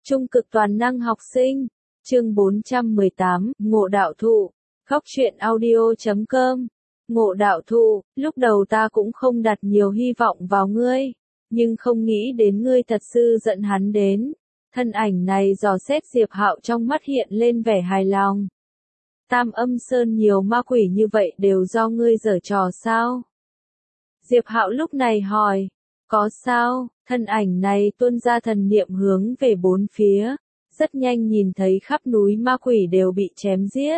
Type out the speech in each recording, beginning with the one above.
Trung cực toàn năng học sinh. Chương 418, Ngộ đạo thụ. Góc truyện audio.com. Ngộ đạo thụ, lúc đầu ta cũng không đặt nhiều hy vọng vào ngươi, nhưng không nghĩ đến ngươi thật sự giận hắn đến. Thân ảnh này dò xét Diệp Hạo trong mắt hiện lên vẻ hài lòng. Tam Âm Sơn nhiều ma quỷ như vậy đều do ngươi giở trò sao? Diệp Hạo lúc này hỏi. Có sao? Thân ảnh này tuôn ra thần niệm hướng về bốn phía, rất nhanh nhìn thấy khắp núi ma quỷ đều bị chém giết.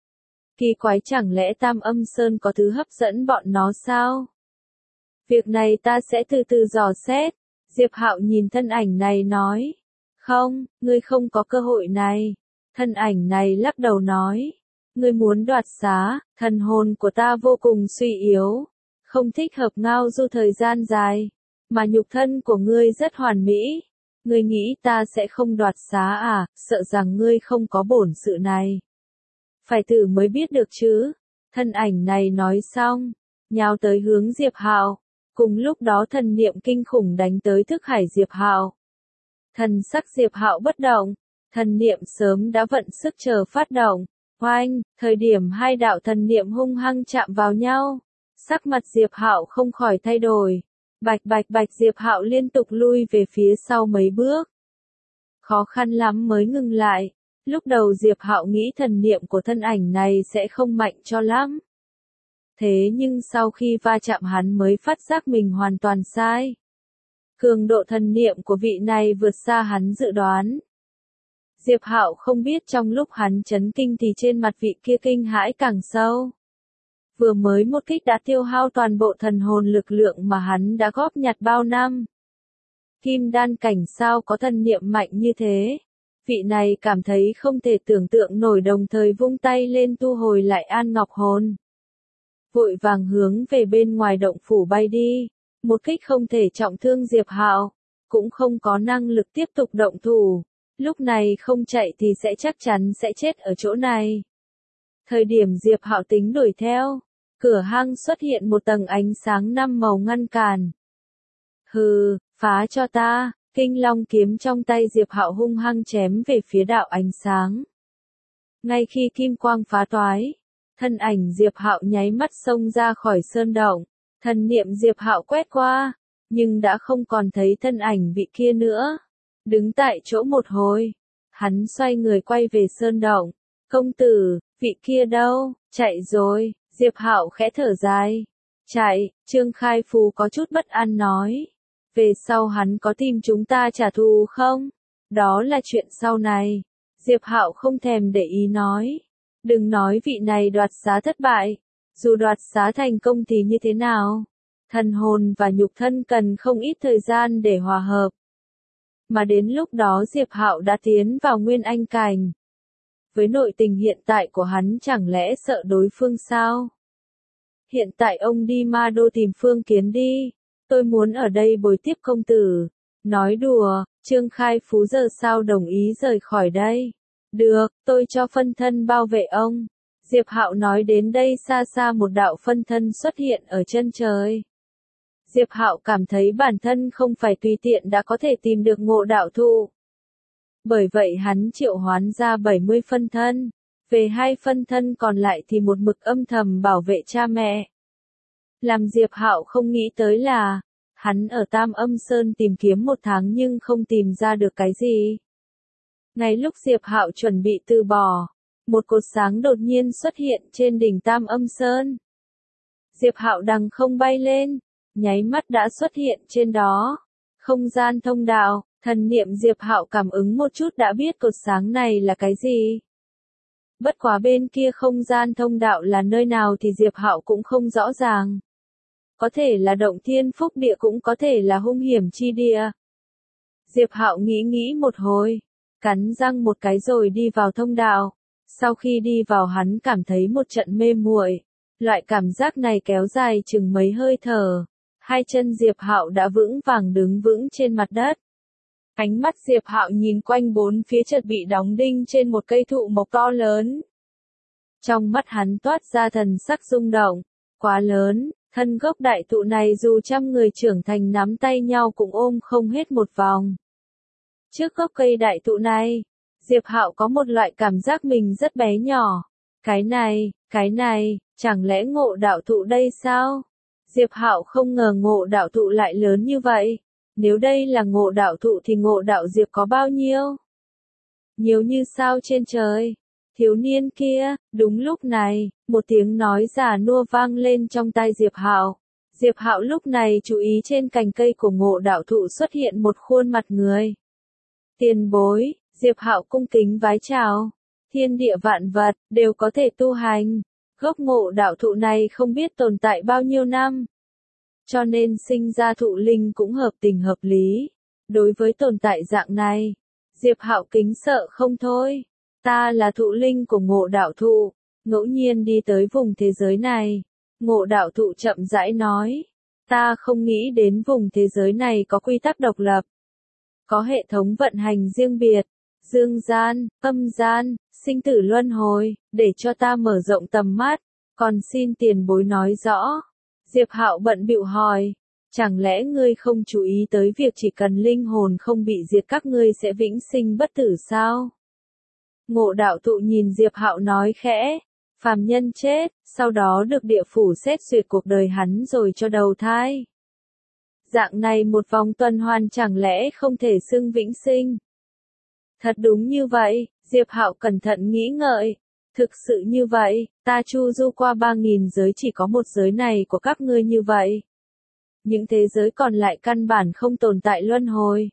Kỳ quái, chẳng lẽ Tam Âm Sơn có thứ hấp dẫn bọn nó sao? Việc này ta sẽ từ từ dò xét. Diệp Hạo nhìn thân ảnh này nói. Không, ngươi không có cơ hội này. Thân ảnh này lắc đầu nói. Ngươi muốn đoạt xá, thần hồn của ta vô cùng suy yếu, không thích hợp ngao du thời gian dài, mà nhục thân của ngươi rất hoàn mỹ. Ngươi nghĩ ta sẽ không đoạt xá à? Sợ rằng ngươi không có bổn sự này. Phải thử mới biết được chứ. Thân ảnh này nói xong, nhào tới hướng Diệp Hạo. Cùng lúc đó thần niệm kinh khủng đánh tới thức hải Diệp Hạo. Thần sắc Diệp Hạo bất động, thần niệm sớm đã vận sức chờ phát động. Oanh, thời điểm hai đạo thần niệm hung hăng chạm vào nhau, sắc mặt Diệp Hạo không khỏi thay đổi. Bạch bạch bạch, Diệp Hạo liên tục lui về phía sau mấy bước. Khó khăn lắm mới ngừng lại. Lúc đầu Diệp Hạo nghĩ thần niệm của thân ảnh này sẽ không mạnh cho lắm. Thế nhưng sau khi va chạm hắn mới phát giác mình hoàn toàn sai. Cường độ thần niệm của vị này vượt xa hắn dự đoán. Diệp Hạo không biết trong lúc hắn chấn kinh thì trên mặt vị kia kinh hãi càng sâu. Vừa mới một kích đã tiêu hao toàn bộ thần hồn lực lượng mà hắn đã góp nhặt bao năm. Kim đan cảnh sao có thần niệm mạnh như thế? Vị này cảm thấy không thể tưởng tượng nổi, đồng thời vung tay lên thu hồi lại An Ngọc hồn. Vội vàng hướng về bên ngoài động phủ bay đi. Một kích không thể trọng thương Diệp Hạo, cũng không có năng lực tiếp tục động thủ. Lúc này không chạy thì chắc chắn sẽ chết ở chỗ này. Thời điểm Diệp Hạo tính đuổi theo, cửa hang xuất hiện một tầng ánh sáng năm màu ngăn cản. Hừ, phá cho ta! Kinh Long kiếm trong tay Diệp Hạo hung hăng chém về phía đạo ánh sáng. Ngay khi kim quang phá toái, thân ảnh Diệp Hạo nháy mắt xông ra khỏi sơn động. Thần niệm Diệp Hạo quét qua, nhưng đã không còn thấy thân ảnh vị kia nữa. Đứng tại chỗ một hồi, hắn xoay người quay về sơn động. Công tử, vị kia đâu? Chạy rồi. Diệp Hạo khẽ thở dài. Chạy? Trương Khai Phù có chút bất an nói. Về sau hắn có tìm chúng ta trả thù không? Đó là chuyện sau này. Diệp Hạo không thèm để ý nói. Đừng nói vị này đoạt xá thất bại. Dù đoạt xá thành công thì như thế nào? Thần hồn và nhục thân cần không ít thời gian để hòa hợp. Mà đến lúc đó Diệp Hạo đã tiến vào Nguyên Anh cảnh. Với nội tình hiện tại của hắn chẳng lẽ sợ đối phương sao? Hiện tại ông đi Ma Đô tìm Phương Kiến đi. Tôi muốn ở đây bồi tiếp công tử. Nói đùa, Trương Khai Phú giờ sao đồng ý rời khỏi đây? Được, tôi cho phân thân bảo vệ ông. Diệp Hạo nói đến đây, xa xa một đạo phân thân xuất hiện ở chân trời. Diệp Hạo cảm thấy bản thân không phải tùy tiện đã có thể tìm được ngộ đạo thụ. Bởi vậy hắn triệu hoán ra 70 phân thân. Về 2 phân thân còn lại thì một mực âm thầm bảo vệ cha mẹ. Làm Diệp Hạo không nghĩ tới là, hắn ở Tam Âm Sơn tìm kiếm 1 tháng nhưng không tìm ra được cái gì. Ngay lúc Diệp Hạo chuẩn bị từ bỏ, một cột sáng đột nhiên xuất hiện trên đỉnh Tam Âm Sơn. Diệp Hạo đằng không bay lên, nháy mắt đã xuất hiện trên đó. Không gian thông đạo, thần niệm Diệp Hạo cảm ứng một chút đã biết cột sáng này là cái gì. Bất quá bên kia không gian thông đạo là nơi nào thì Diệp Hạo cũng không rõ ràng. Có thể là động thiên phúc địa, cũng có thể là hung hiểm chi địa. Diệp Hạo nghĩ một hồi, cắn răng một cái rồi đi vào thông đạo. Sau khi đi vào hắn cảm thấy một trận mê muội. Loại cảm giác này kéo dài chừng mấy hơi thở. 2 chân Diệp Hạo đã vững vàng đứng vững trên mặt đất. Ánh mắt Diệp Hạo nhìn quanh bốn phía, chợt bị đóng đinh trên một cây thụ mộc to lớn. Trong mắt hắn toát ra thần sắc rung động. Quá lớn, thân gốc đại thụ này dù trăm người trưởng thành nắm tay nhau cũng ôm không hết một vòng. Trước gốc cây đại thụ này, Diệp Hạo có một loại cảm giác mình rất bé nhỏ. Cái này, chẳng lẽ Ngộ đạo thụ đây sao? Diệp Hạo không ngờ Ngộ đạo thụ lại lớn như vậy. Nếu đây là Ngộ đạo thụ thì Ngộ đạo Diệp có bao nhiêu? Nhiều như sao trên trời. Thiếu niên kia, đúng lúc này, một tiếng nói già nua vang lên trong tai Diệp Hạo. Diệp Hạo lúc này chú ý trên cành cây của Ngộ đạo thụ xuất hiện một khuôn mặt người. Tiền bối, Diệp Hạo cung kính vái chào. Thiên địa vạn vật đều có thể tu hành. Gốc Ngộ đạo thụ này không biết tồn tại bao nhiêu năm, cho nên sinh ra thụ linh cũng hợp tình hợp lý. Đối với tồn tại dạng này, Diệp Hạo kính sợ không thôi. Ta là thụ linh của Ngộ đạo thụ, ngẫu nhiên đi tới vùng thế giới này. Ngộ đạo thụ chậm rãi nói, ta không nghĩ đến vùng thế giới này có quy tắc độc lập, có hệ thống vận hành riêng biệt, dương gian, âm gian, sinh tử luân hồi, để cho ta mở rộng tầm mắt, còn xin tiền bối nói rõ. Diệp Hạo bận bịu hỏi, chẳng lẽ ngươi không chú ý tới việc chỉ cần linh hồn không bị diệt các ngươi sẽ vĩnh sinh bất tử sao? Ngộ đạo thụ nhìn Diệp Hạo nói khẽ, phàm nhân chết, sau đó được địa phủ xét duyệt cuộc đời hắn rồi cho đầu thai. Dạng này một vòng tuần hoàn chẳng lẽ không thể xưng vĩnh sinh? Thật đúng như vậy, Diệp Hạo cẩn thận nghĩ ngợi. Thực sự như vậy, ta chu du qua 3.000 giới chỉ có một giới này của các ngươi như vậy. Những thế giới còn lại căn bản không tồn tại luân hồi.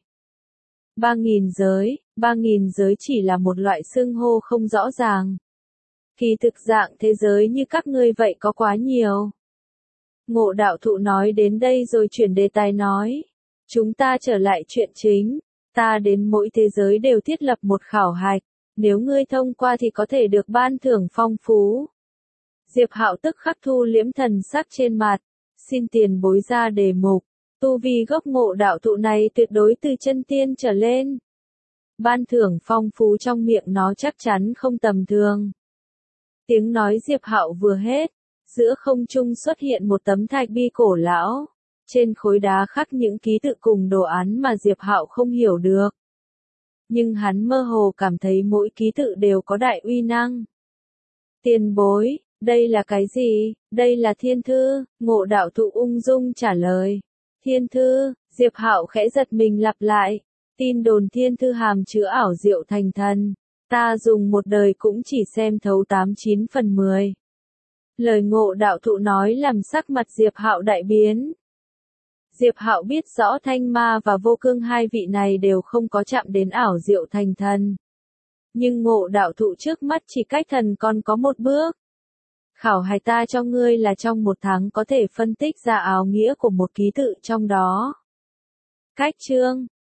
3.000 giới chỉ là một loại xưng hô không rõ ràng. Kỳ thực dạng thế giới như các ngươi vậy có quá nhiều. Ngộ đạo thụ nói đến đây rồi chuyển đề tài nói. Chúng ta trở lại chuyện chính. Ta đến mỗi thế giới đều thiết lập một khảo hạch. Nếu ngươi thông qua thì có thể được ban thưởng phong phú. Diệp Hạo tức khắc thu liễm thần sắc trên mặt. Xin tiền bối ra đề mục. Tu vi gốc Ngộ đạo thụ này tuyệt đối từ chân tiên trở lên. Ban thưởng phong phú trong miệng nó chắc chắn không tầm thường. Tiếng nói Diệp Hạo vừa hết, giữa không trung xuất hiện một tấm thạch bi cổ lão. Trên khối đá khắc những ký tự cùng đồ án mà Diệp Hạo không hiểu được. Nhưng hắn mơ hồ cảm thấy mỗi ký tự đều có đại uy năng. Tiền bối, đây là cái gì? Đây là thiên thư, Ngộ đạo thụ ung dung trả lời. Thiên thư, Diệp Hạo khẽ giật mình lặp lại. Tin đồn thiên thư hàm chứa ảo diệu thành thần. Ta dùng một đời cũng chỉ xem thấu 8-9 phần 10. Lời Ngộ đạo thụ nói làm sắc mặt Diệp Hạo đại biến. Diệp Hạo biết rõ Thanh Ma và Vô Cương hai vị này đều không có chạm đến ảo diệu thành thần. Nhưng Ngộ đạo thụ trước mắt chỉ cách thần còn có một bước. Khảo hạch ta cho ngươi là trong 1 tháng có thể phân tích ra áo nghĩa của một ký tự trong đó. Cách chương